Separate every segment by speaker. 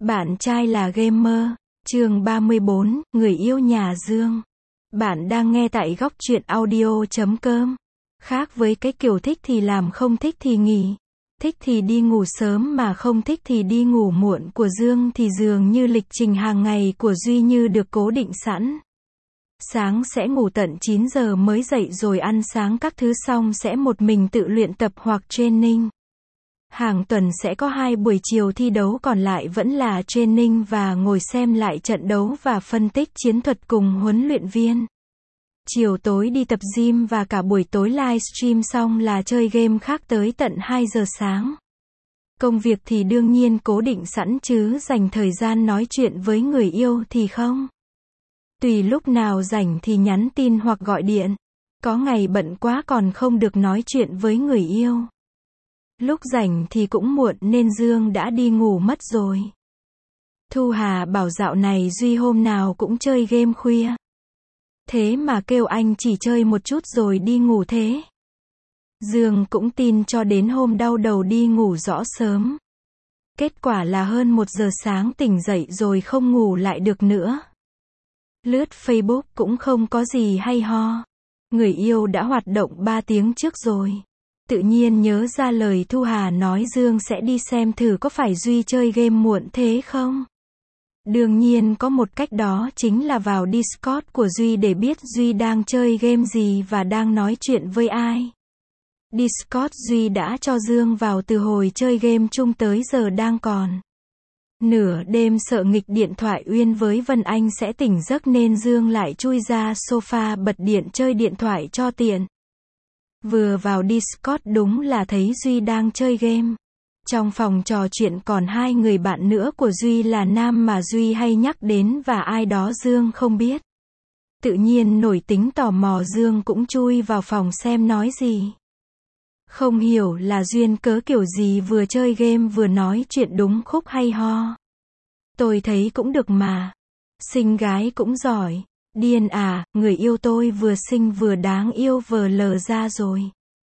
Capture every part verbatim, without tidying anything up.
Speaker 1: Bạn trai là gamer. Chương ba mươi bốn, người yêu nhà Dương. Bạn đang nghe tại góc truyện audio chấm com. Khác với cái kiểu thích thì làm không thích thì nghỉ, thích thì đi ngủ sớm mà không thích thì đi ngủ muộn của Dương thì dường như lịch trình hàng ngày của Duy như được cố định sẵn. Sáng sẽ ngủ tận chín giờ mới dậy rồi ăn sáng các thứ xong sẽ một mình tự luyện tập hoặc training. Hàng tuần sẽ có hai buổi chiều thi đấu còn lại vẫn là training và ngồi xem lại trận đấu và phân tích chiến thuật cùng huấn luyện viên. Chiều tối đi tập gym và cả buổi tối livestream xong là chơi game khác tới tận hai giờ sáng. Công việc thì đương nhiên cố định sẵn chứ dành thời gian nói chuyện với người yêu thì không. Tùy lúc nào rảnh thì nhắn tin hoặc gọi điện. Có ngày bận quá còn không được nói chuyện với người yêu. Lúc rảnh thì cũng muộn nên Dương đã đi ngủ mất rồi. Thu Hà bảo dạo này Duy hôm nào cũng chơi game khuya. Thế mà kêu anh chỉ chơi một chút rồi đi ngủ thế. Dương cũng tin cho đến hôm đau đầu đi ngủ rõ sớm. Kết quả là hơn một giờ sáng tỉnh dậy rồi không ngủ lại được nữa. Lướt Facebook cũng không có gì hay ho. Người yêu đã hoạt động ba tiếng trước rồi. Tự nhiên nhớ ra lời Thu Hà nói Dương sẽ đi xem thử có phải Duy chơi game muộn thế không. Đương nhiên có một cách, đó chính là vào Discord của Duy để biết Duy đang chơi game gì và đang nói chuyện với ai. Discord Duy đã cho Dương vào từ hồi chơi game chung tới giờ đang còn. Nửa đêm sợ nghịch điện thoại Uyên với Vân Anh sẽ tỉnh giấc nên Dương lại chui ra sofa bật điện chơi điện thoại cho tiện. Vừa vào Discord đúng là thấy Duy đang chơi game. Trong phòng trò chuyện còn hai người bạn nữa của Duy là nam mà Duy hay nhắc đến và ai đó Dương không biết. Tự nhiên nổi tính tò mò Dương cũng chui vào phòng xem nói gì. Không hiểu là duyên cớ kiểu gì vừa chơi game vừa nói chuyện đúng khúc hay ho. Tôi thấy cũng được mà. Xinh gái cũng giỏi. Điên à, người yêu tôi vừa xinh vừa đáng yêu vờ lờ ra rồi.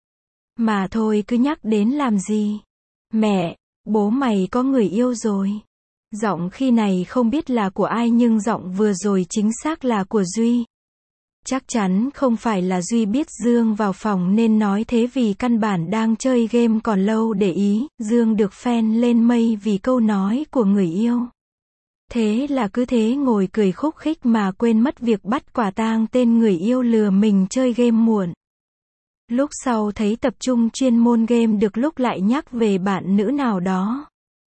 Speaker 1: Mà thôi cứ nhắc đến làm gì. Mẹ, bố mày có người yêu rồi. Giọng khi này không biết là của ai nhưng giọng vừa rồi chính xác là của Duy. Chắc chắn không phải là Duy biết Dương vào phòng nên nói thế vì căn bản đang chơi game còn lâu để ý. Dương được fan lên mây vì câu nói của người yêu. Thế là cứ thế ngồi cười khúc khích mà quên mất việc bắt quả tang tên người yêu lừa mình chơi game muộn. Lúc sau thấy tập trung chuyên môn game được lúc lại nhắc về bạn nữ nào đó.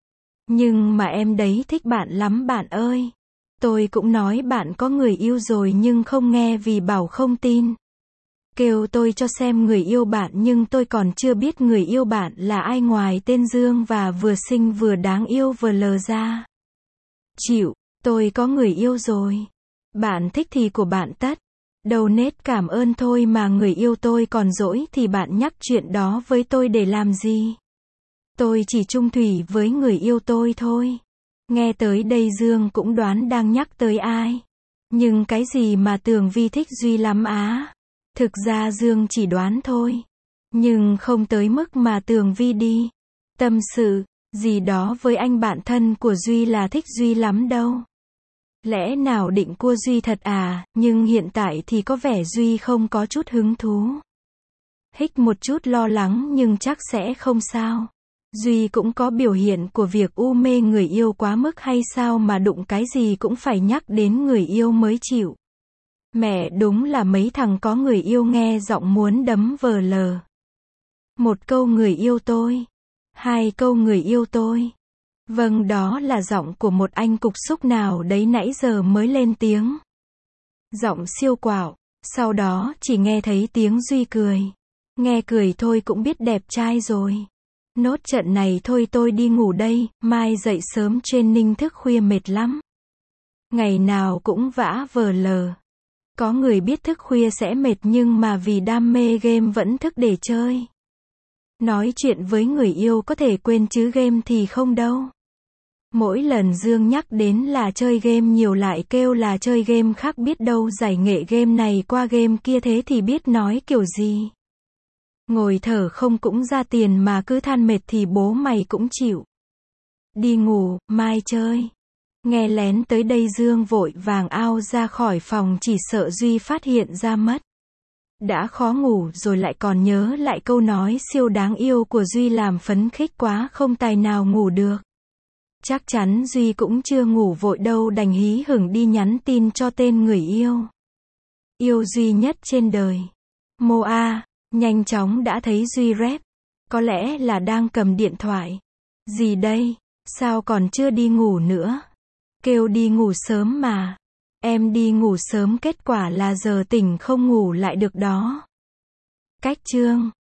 Speaker 1: Nhưng mà em đấy thích bạn lắm bạn ơi. Tôi cũng nói bạn có người yêu rồi nhưng không nghe vì bảo không tin. Kêu tôi cho xem người yêu bạn nhưng tôi còn chưa biết người yêu bạn là ai ngoài tên Dương và vừa xinh vừa đáng yêu vừa lờ ra. Chịu, tôi có người yêu rồi. Bạn thích thì của bạn tất. Đâu nết cảm ơn thôi mà người yêu tôi còn dỗi thì bạn nhắc chuyện đó với tôi để làm gì. Tôi chỉ chung thủy với người yêu tôi thôi. Nghe tới đây Dương cũng đoán đang nhắc tới ai. Nhưng cái gì mà Tường Vi thích Duy lắm á. Thực ra Dương chỉ đoán thôi. Nhưng không tới mức mà Tường Vi đi tâm sự gì đó với anh bạn thân của Duy là thích Duy lắm đâu. Lẽ nào định cua Duy thật à, nhưng hiện tại thì có vẻ Duy không có chút hứng thú. Hích một chút lo lắng nhưng chắc sẽ không sao. Duy cũng có biểu hiện của việc u mê người yêu quá mức hay sao mà đụng cái gì cũng phải nhắc đến người yêu mới chịu. Mẹ đúng là mấy thằng có người yêu nghe giọng muốn đấm vờ lờ. Một câu người yêu tôi. Hai câu người yêu tôi. Vâng, đó là giọng của một anh cục xúc nào đấy nãy giờ mới lên tiếng. Giọng siêu quạo, sau đó chỉ nghe thấy tiếng Duy cười. Nghe cười thôi cũng biết đẹp trai rồi. Nốt trận này thôi tôi đi ngủ đây, mai dậy sớm training thức khuya mệt lắm. Ngày nào cũng vã vờ lờ. Có người biết thức khuya sẽ mệt nhưng mà vì đam mê game vẫn thức để chơi. Nói chuyện với người yêu có thể quên chứ game thì không đâu. Mỗi lần Dương nhắc đến là chơi game nhiều lại kêu là chơi game khác, biết đâu giải nghệ game này qua game kia thế thì biết nói kiểu gì. Ngồi thở không cũng ra tiền mà cứ than mệt thì bố mày cũng chịu. Đi ngủ, mai chơi. Nghe lén tới đây Dương vội vàng ao ra khỏi phòng chỉ sợ Duy phát hiện ra mất. Đã khó ngủ rồi lại còn nhớ lại câu nói siêu đáng yêu của Duy làm phấn khích quá không tài nào ngủ được. Chắc chắn Duy cũng chưa ngủ vội đâu đành hí hửng đi nhắn tin cho tên người yêu. Yêu Duy nhất trên đời. Mô A, nhanh chóng đã thấy Duy rep. Có lẽ là đang cầm điện thoại. Gì đây? Sao còn chưa đi ngủ nữa? Kêu đi ngủ sớm mà. Em đi ngủ sớm kết quả là giờ tỉnh không ngủ lại được đó. Cách chương